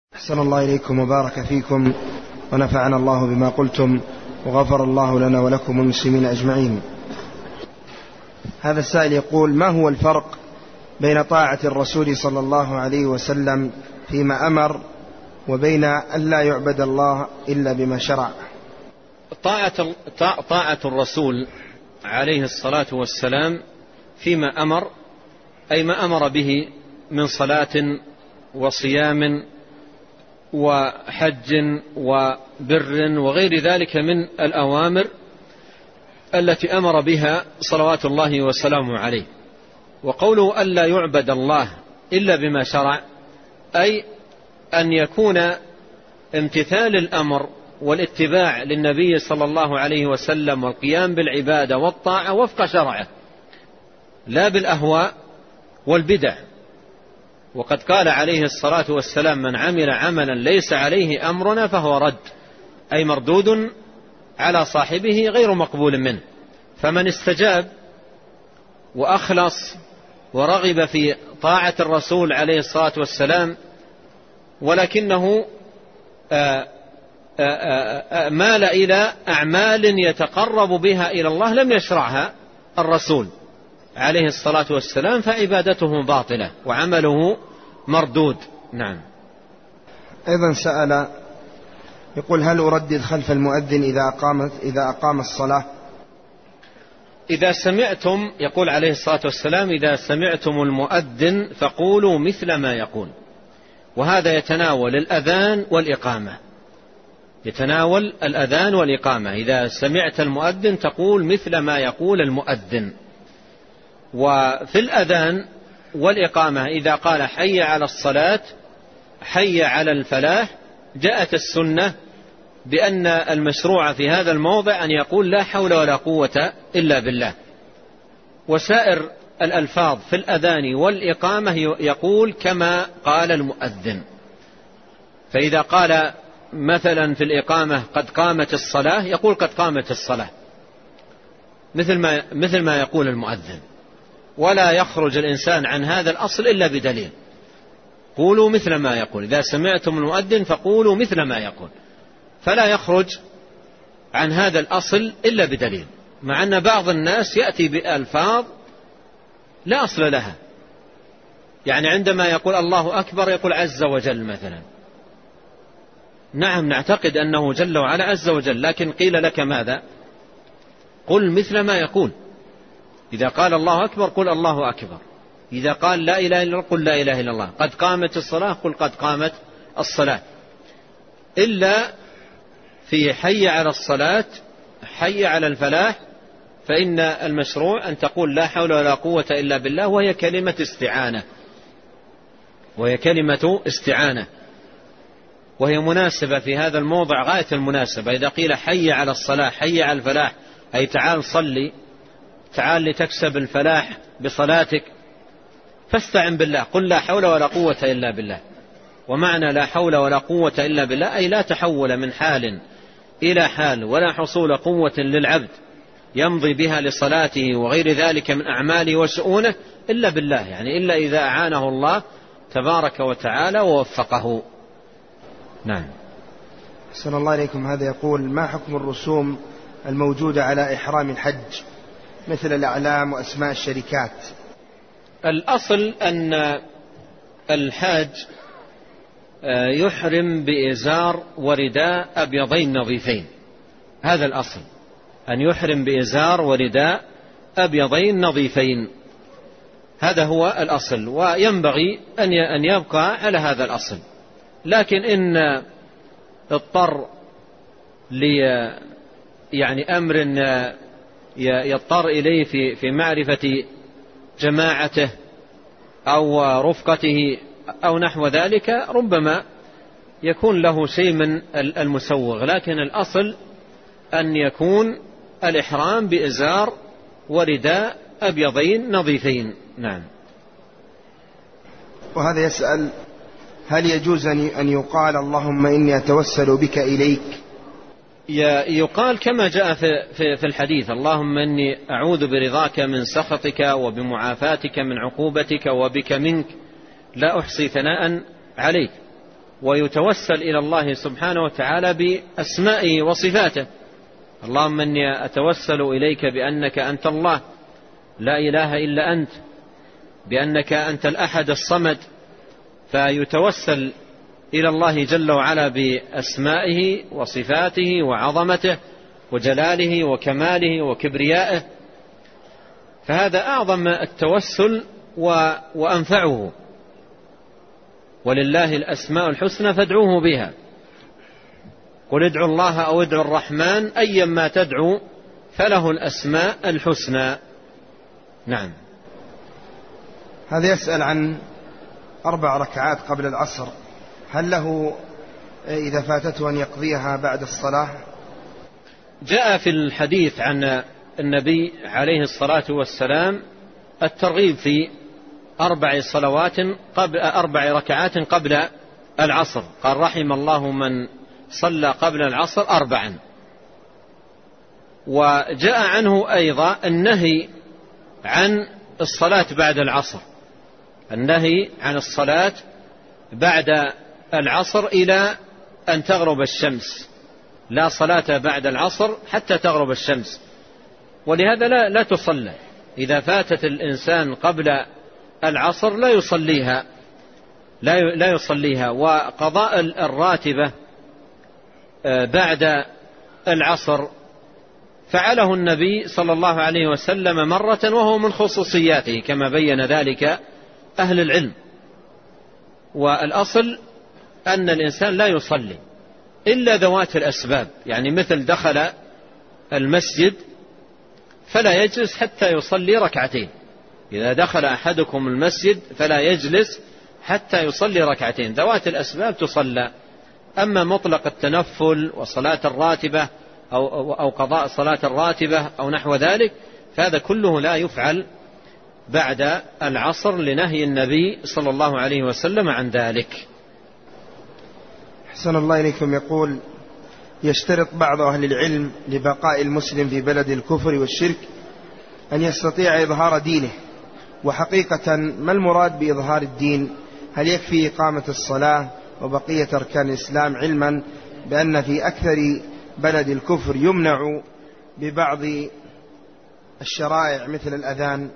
أحسن الله إليكم وبارك فيكم ونفعنا الله بما قلتم وغفر الله لنا ولكم والمسلمين أجمعين. هذا السائل يقول: ما هو الفرق بين طاعة الرسول صلى الله عليه وسلم فيما أمر وبين أن لا يعبد الله إلا بما شرع؟ طاعة الرسول عليه الصلاة والسلام فيما أمر، أي ما أمر به من صلاة وصيام وحج وبر وغير ذلك من الأوامر التي أمر بها صلوات الله وسلامه عليه. وقوله ألا يعبد الله إلا بما شرع، أي أن يكون امتثال الأمر والاتباع للنبي صلى الله عليه وسلم والقيام بالعبادة والطاعة وفق شرعه، لا بالأهواء والبدع. وقد قال عليه الصلاة والسلام: من عمل عملا ليس عليه أمرنا فهو رد، أي مردود على صاحبه غير مقبول منه. فمن استجاب وأخلص ورغب في طاعة الرسول عليه الصلاة والسلام ولكنه مال إلى أعمال يتقرب بها إلى الله لم يشرعها الرسول عليه الصلاة والسلام، فعبادته باطلة وعمله مردود. نعم. أيضا سأل يقول: هل أردد خلف المؤذن إذا أقام الصلاة؟ إذا سمعتم، يقول عليه الصلاة والسلام: إذا سمعتم المؤذن فقولوا مثل ما يقول. وهذا يتناول الأذان والإقامة، يتناول الأذان والإقامة. إذا سمعت المؤذن تقول مثل ما يقول المؤذن. وفي الأذان والإقامة إذا قال حي على الصلاة حي على الفلاح، جاءت السنة بأن المشروع في هذا الموضع أن يقول لا حول ولا قوة إلا بالله. وسائر الألفاظ في الأذان والإقامة يقول كما قال المؤذن. فإذا قال مثلا في الإقامة قد قامت الصلاة، يقول قد قامت الصلاة مثل ما يقول المؤذن. ولا يخرج الإنسان عن هذا الأصل إلا بدليل. قولوا مثل ما يقول، إذا سمعتم المؤذن فقولوا مثل ما يقول. فلا يخرج عن هذا الأصل إلا بدليل، مع أن بعض الناس يأتي بألفاظ لا أصل لها. يعني عندما يقول الله أكبر يقول عز وجل مثلا. نعم، نعتقد أنه جل وعلا عز وجل، لكن قيل لك ماذا؟ قل مثل ما يقول. إذا قال الله أكبر قل الله أكبر. إذا قال لا إله إلا الله قل لا إله إلا الله. قد قامت الصلاة قل قد قامت الصلاة. إلا في حي على الصلاة حي على الفلاح، فإن المشروع أن تقول لا حول ولا قوة إلا بالله، وهي كلمة استعانة، وهي مناسبة في هذا الموضع غاية المناسبة. إذا قيل حي على الصلاة حي على الفلاح، أي تعال صلي، تعال لتكسب الفلاح بصلاتك، فاستعن بالله، قل لا حول ولا قوة إلا بالله. ومعنى لا حول ولا قوة إلا بالله أي لا تحول من حال إلى حال ولا حصول قوة للعبد يمضي بها لصلاته وغير ذلك من أعماله وشؤونه إلا بالله، يعني إلا إذا أعانه الله تبارك وتعالى ووفقه. نعم. أحسن الله إليكم. هذا يقول: ما حكم الرسوم الموجودة على إحرام الحج مثل الأعلام وأسماء الشركات؟ الأصل أن الحاج يحرم بإزار ورداء أبيضين نظيفين. هذا الأصل، أن يحرم بإزار ورداء أبيضين نظيفين. هذا هو الأصل، وينبغي أن يبقى على هذا الأصل. لكن إن اضطر يعني أمر يضطر إليه في معرفة جماعته أو رفقته أو نحو ذلك، ربما يكون له شيء من المسوغ. لكن الأصل أن يكون الإحرام بإزار ورداء أبيضين نظيفين. نعم. وهذا يسأل: هل يجوز أن يقال اللهم إني أتوسل بك إليك؟ يقال كما جاء في الحديث: اللهم إني أعوذ برضاك من سخطك وبمعافاتك من عقوبتك وبك منك لا أحصي ثناء عليك. ويتوسل إلى الله سبحانه وتعالى بأسمائه وصفاته. اللهم إني أتوسل إليك بأنك أنت الله لا إله إلا أنت، بأنك أنت الأحد الصمد، فيتوسل إلى الله جل وعلا بأسمائه وصفاته وعظمته وجلاله وكماله وكبريائه، فهذا أعظم التوسل وأنفعه. ولله الأسماء الحسنى فادعوه بها، قل ادعوا الله أو ادعوا الرحمن أيما تدعو فله الأسماء الحسنى. نعم. هذا يسأل عن 4 ركعات قبل العصر، هل له إذا فاتته أن يقضيها بعد الصلاة؟ جاء في الحديث عن النبي عليه الصلاة والسلام الترغيب في 4 ركعات قبل العصر، قال رحم الله من صلى قبل العصر 4. وجاء عنه أيضا النهي عن الصلاة بعد العصر، النهي عن الصلاة بعد العصر إلى أن تغرب الشمس، لا صلاة بعد العصر حتى تغرب الشمس. ولهذا لا تصلى إذا فاتت الإنسان قبل العصر لا يصليها. وقضاء الراتبة بعد العصر فعله النبي صلى الله عليه وسلم مرة، وهو من خصوصياته كما بين ذلك أهل العلم. والأصل أن الإنسان لا يصلي إلا ذوات الأسباب، يعني مثل دخل المسجد فلا يجلس حتى يصلي ركعتين. إذا دخل أحدكم المسجد فلا يجلس حتى يصلي ركعتين، ذوات الأسباب تصلى. أما مطلق التنفل وصلاة الراتبة أو قضاء صلاة الراتبة أو نحو ذلك فهذا كله لا يفعل بعد العصر لنهي النبي صلى الله عليه وسلم عن ذلك. أحسن الله إليكم. يقول: يشترط بعض أهل العلم لبقاء المسلم في بلد الكفر والشرك أن يستطيع إظهار دينه، وحقيقة ما المراد بإظهار الدين؟ هل يكفي إقامة الصلاة وبقية أركان الإسلام، علما بأن في أكثر بلد الكفر يمنع ببعض الشرائع مثل الأذان؟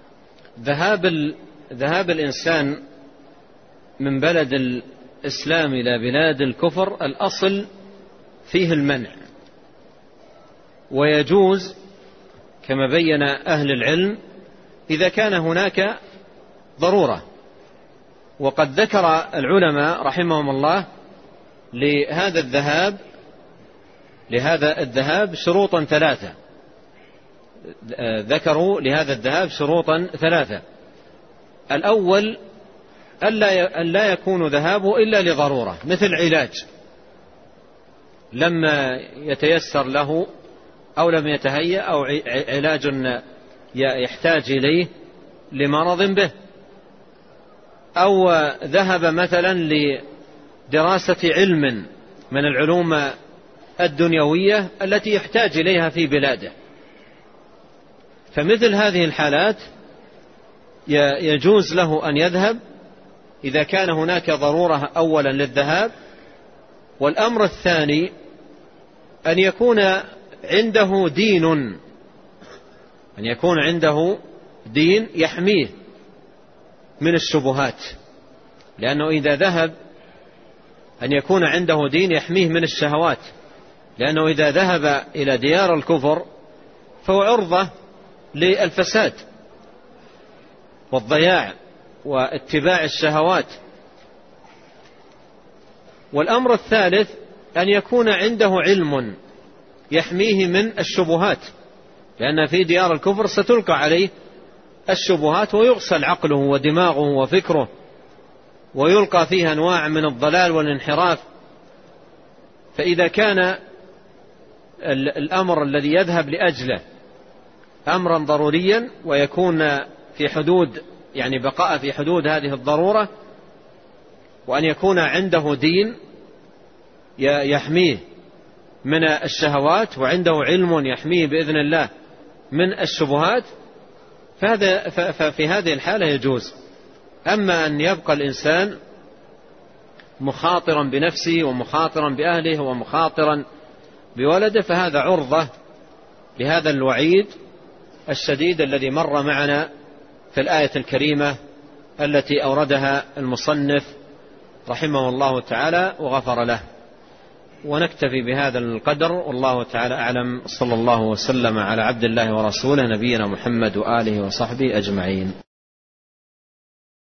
ذهاب الإنسان من بلد الإسلام إلى بلاد الكفر الأصل فيه المنع، ويجوز كما بين أهل العلم إذا كان هناك ضرورة. وقد ذكر العلماء رحمهم الله لهذا الذهاب شروطا 3. ذكروا لهذا الذهاب شروطا 3. الأول ألا يكون ذهابه إلا لضرورة، مثل علاج لما يتيسر له أو لم يتهيأ، أو علاج يحتاج إليه لمرض به، أو ذهب مثلا لدراسة علم من العلوم الدنيوية التي يحتاج إليها في بلاده. فمثل هذه الحالات يجوز له أن يذهب إذا كان هناك ضرورة أولا للذهاب. والأمر الثاني أن يكون عنده دين يحميه من الشبهات، لأنه إذا ذهب أن يكون عنده دين يحميه من الشهوات، لأنه إذا ذهب إلى ديار الكفر فهو عرضة للفساد والضياع واتباع الشهوات. والأمر الثالث أن يكون عنده علم يحميه من الشبهات، لأن في ديار الكفر ستلقى عليه الشبهات ويغسل عقله ودماغه وفكره، ويلقى فيها أنواع من الضلال والانحراف. فإذا كان الأمر الذي يذهب لأجله أمرا ضروريا ويكون في حدود، يعني بقاء في حدود هذه الضرورة، وأن يكون عنده دين يحميه من الشهوات وعنده علم يحميه بإذن الله من الشبهات، ففي هذه الحالة يجوز. أما أن يبقى الإنسان مخاطرا بنفسه ومخاطرا بأهله ومخاطرا بولده، فهذا عرضة لهذا الوعيد الشديد الذي مر معنا في الآية الكريمة التي أوردها المصنف رحمه الله تعالى وغفر له. ونكتفي بهذا القدر، والله تعالى أعلم. صلى الله وسلم على عبد الله ورسوله نبينا محمد وآله وصحبه أجمعين.